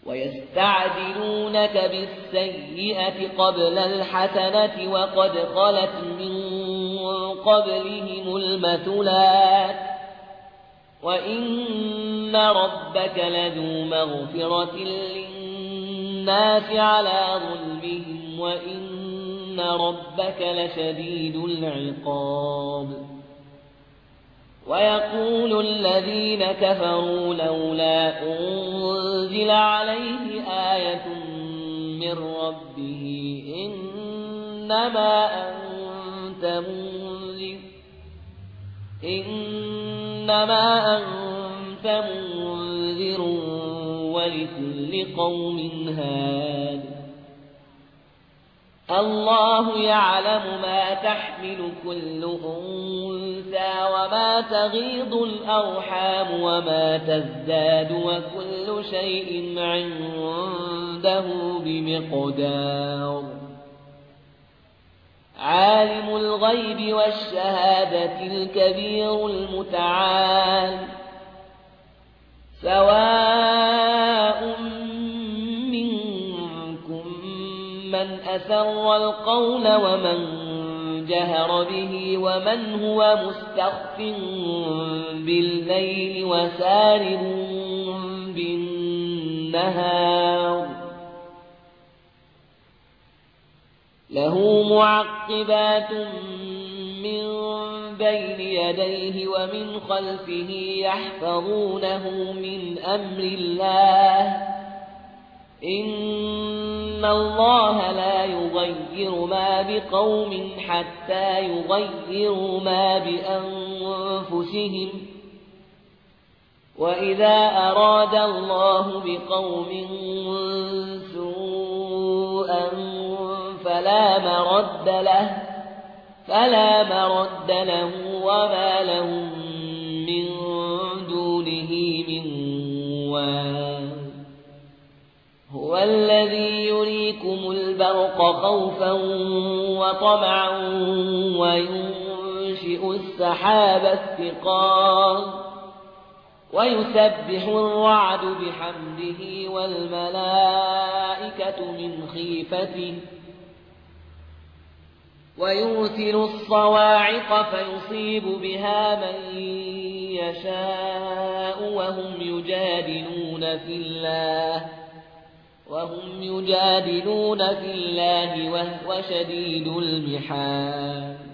ويستعجلونك بالسيئة قبل الحسنة وقد خلت من قبلهم المثلات وإن ربك لذو مغفرة للناس على ظلمهم وإن ربك لشديد العقاب ويقول الذين كفروا لولا أنزل عليه آية من ربه إنما أنت منذر ولكل قوم هاد الله يعلم ما تحمل كل أنثى وما تغيض الأرحام وما تزداد وكل شيء عنده بمقدار عالم الغيب والشهادة الكبير المتعال سواء منكم من أسر القول ومن جهر به ومن هو مستخف بالليل وسارب بالنهار له معقبات من بين يديه ومن خلفه يحفظونه من أمر الله إن الله لا يغير ما بقوم حتى يغيروا ما بأنفسهم وإذا أراد الله بقوم سوءا فلا مرد له وما لهم من دونه من وال هو الذي يريكم البرق خوفا وطمعا وينشئ السحاب الثقال ويسبح الرعد بحمده والملائكة من خيفته ويرسل الصواعق فيصيب بها من يشاء وهم يجادلون في الله وهو شديد المحال